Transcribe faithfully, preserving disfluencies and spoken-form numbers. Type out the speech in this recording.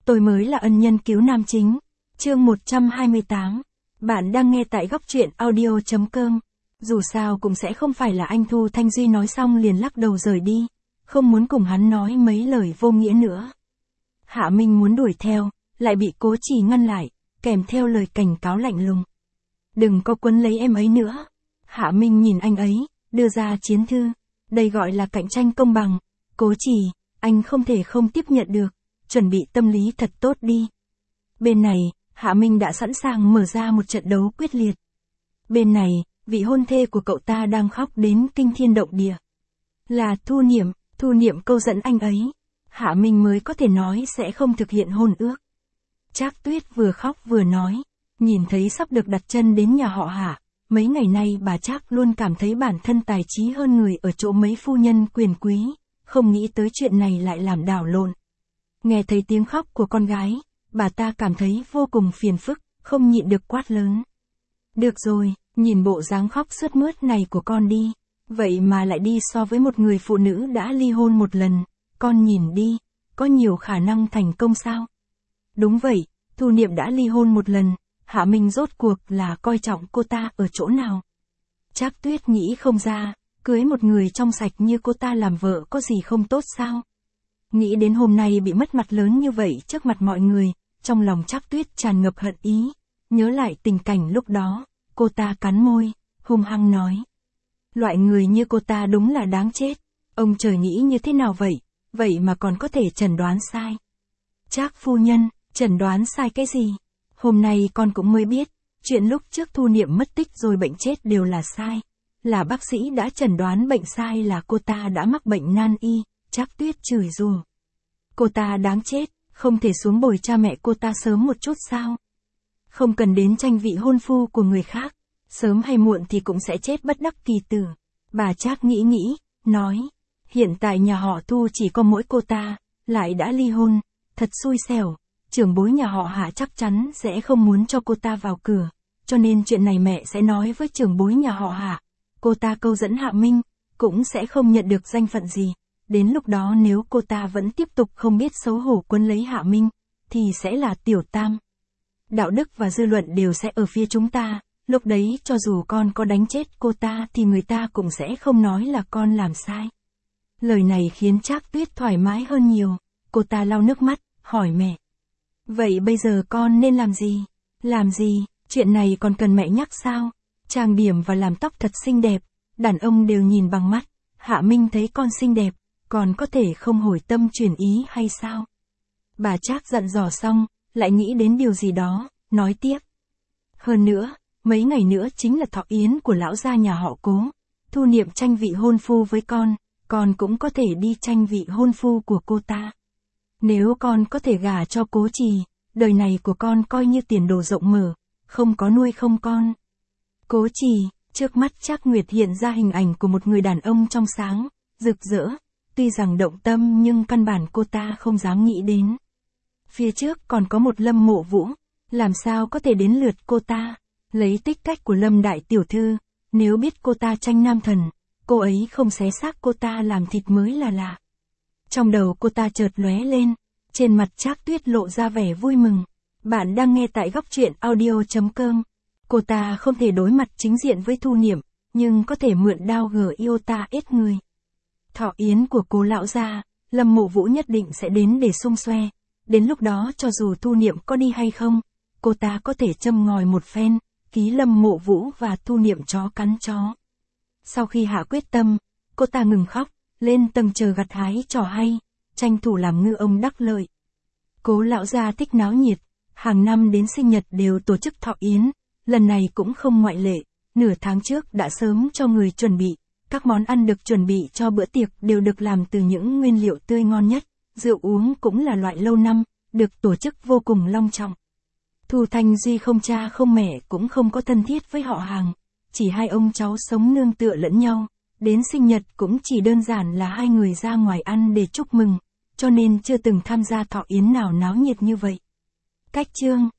tôi mới là ân nhân cứu nam chính. Chương một trăm hai mươi tám. Bạn đang nghe tại góc truyện audio chấm com. Dù sao cũng sẽ không phải là anh Thu Thanh Duy nói xong liền lắc đầu rời đi, không muốn cùng hắn nói mấy lời vô nghĩa nữa. Hạ Minh muốn đuổi theo, lại bị Cố Chỉ ngăn lại, kèm theo lời cảnh cáo lạnh lùng. Đừng có quấn lấy em ấy nữa. Hạ Minh nhìn anh ấy, đưa ra chiến thư. Đây gọi là cạnh tranh công bằng. Cố Chỉ, anh không thể không tiếp nhận được, chuẩn bị tâm lý thật tốt đi. Bên này, Hạ Minh đã sẵn sàng mở ra một trận đấu quyết liệt. Bên này, vị hôn thê của cậu ta đang khóc đến kinh thiên động địa. Là Thu Niệm, Thu Niệm câu dẫn anh ấy. Hạ Minh mới có thể nói sẽ không thực hiện hôn ước. Trác Tuyết vừa khóc vừa nói, nhìn thấy sắp được đặt chân đến nhà họ Hạ. Mấy ngày nay bà Trác luôn cảm thấy bản thân tài trí hơn người ở chỗ mấy phu nhân quyền quý, không nghĩ tới chuyện này lại làm đảo lộn. Nghe thấy tiếng khóc của con gái, bà ta cảm thấy vô cùng phiền phức, không nhịn được quát lớn. Được rồi, nhìn bộ dáng khóc sướt mướt này của con đi, vậy mà lại đi so với một người phụ nữ đã ly hôn một lần, con nhìn đi, có nhiều khả năng thành công sao? Đúng vậy, Thu Niệm đã ly hôn một lần. Hạ Minh rốt cuộc là coi trọng cô ta ở chỗ nào? Trác Tuyết nghĩ không ra, cưới một người trong sạch như cô ta làm vợ có gì không tốt sao? Nghĩ đến hôm nay bị mất mặt lớn như vậy trước mặt mọi người, trong lòng Trác Tuyết tràn ngập hận ý. Nhớ lại tình cảnh lúc đó, cô ta cắn môi, hung hăng nói. Loại người như cô ta đúng là đáng chết. Ông trời nghĩ như thế nào vậy? Vậy mà còn có thể chẩn đoán sai. Trác phu nhân, chẩn đoán sai cái gì? Hôm nay con cũng mới biết, chuyện lúc trước Thu Niệm mất tích rồi bệnh chết đều là sai. Là bác sĩ đã chẩn đoán bệnh sai, là cô ta đã mắc bệnh nan y. Trác Tuyết chửi rủa. Cô ta đáng chết, không thể xuống bồi cha mẹ cô ta sớm một chút sao? Không cần đến tranh vị hôn phu của người khác, sớm hay muộn thì cũng sẽ chết bất đắc kỳ tử. Bà Trác nghĩ nghĩ, nói, hiện tại nhà họ Thu chỉ có mỗi cô ta, lại đã ly hôn, thật xui xẻo. Trưởng bối nhà họ Hạ chắc chắn sẽ không muốn cho cô ta vào cửa, cho nên chuyện này mẹ sẽ nói với trưởng bối nhà họ Hạ. Cô ta câu dẫn Hạ Minh, cũng sẽ không nhận được danh phận gì. Đến lúc đó nếu cô ta vẫn tiếp tục không biết xấu hổ quấn lấy Hạ Minh, thì sẽ là tiểu tam. Đạo đức và dư luận đều sẽ ở phía chúng ta, lúc đấy cho dù con có đánh chết cô ta thì người ta cũng sẽ không nói là con làm sai. Lời này khiến Trác Tuyết thoải mái hơn nhiều, cô ta lau nước mắt, hỏi mẹ. Vậy bây giờ con nên làm gì? Làm gì? Chuyện này còn cần mẹ nhắc sao? Trang điểm và làm tóc thật xinh đẹp, đàn ông đều nhìn bằng mắt. Hạ Minh thấy con xinh đẹp, còn có thể không hồi tâm chuyển ý hay sao? Bà Trác dặn dò xong, lại nghĩ đến điều gì đó, nói tiếp. Hơn nữa, mấy ngày nữa chính là thọ yến của lão gia nhà họ Cố. Thu Niệm tranh vị hôn phu với con, con cũng có thể đi tranh vị hôn phu của cô ta. Nếu con có thể gả cho Cố Trì, đời này của con coi như tiền đồ rộng mở, không có nuôi không con. Cố Trì, trước mắt Trác Nguyệt hiện ra hình ảnh của một người đàn ông trong sáng, rực rỡ, tuy rằng động tâm nhưng căn bản cô ta không dám nghĩ đến. Phía trước còn có một Lâm Mộ Vũ, làm sao có thể đến lượt cô ta, lấy tích cách của Lâm đại tiểu thư, nếu biết cô ta tranh nam thần, cô ấy không xé xác cô ta làm thịt mới là lạ. Trong đầu cô ta chợt lóe lên, trên mặt Trác Tuyết lộ ra vẻ vui mừng. Bạn đang nghe tại góc truyện audio chấm com. Cô ta không thể đối mặt chính diện với Thu Niệm, nhưng có thể mượn đao gở yêu ta ết người. Thọ yến của Cố lão gia, Lâm Mộ Vũ nhất định sẽ đến để xung xoe. Đến lúc đó cho dù Thu Niệm có đi hay không, cô ta có thể châm ngòi một phen, ký Lâm Mộ Vũ và Thu Niệm chó cắn chó. Sau khi hạ quyết tâm, cô ta ngừng khóc, lên tầng chờ gặt hái trò hay, tranh thủ làm ngư ông đắc lợi. Cố lão gia thích náo nhiệt, hàng năm đến sinh nhật đều tổ chức thọ yến, lần này cũng không ngoại lệ, nửa tháng trước đã sớm cho người chuẩn bị, các món ăn được chuẩn bị cho bữa tiệc đều được làm từ những nguyên liệu tươi ngon nhất, rượu uống cũng là loại lâu năm, được tổ chức vô cùng long trọng. Thu Thanh Duy không cha không mẹ cũng không có thân thiết với họ hàng, chỉ hai ông cháu sống nương tựa lẫn nhau. Đến sinh nhật cũng chỉ đơn giản là hai người ra ngoài ăn để chúc mừng, cho nên chưa từng tham gia thọ yến nào náo nhiệt như vậy. Cách chương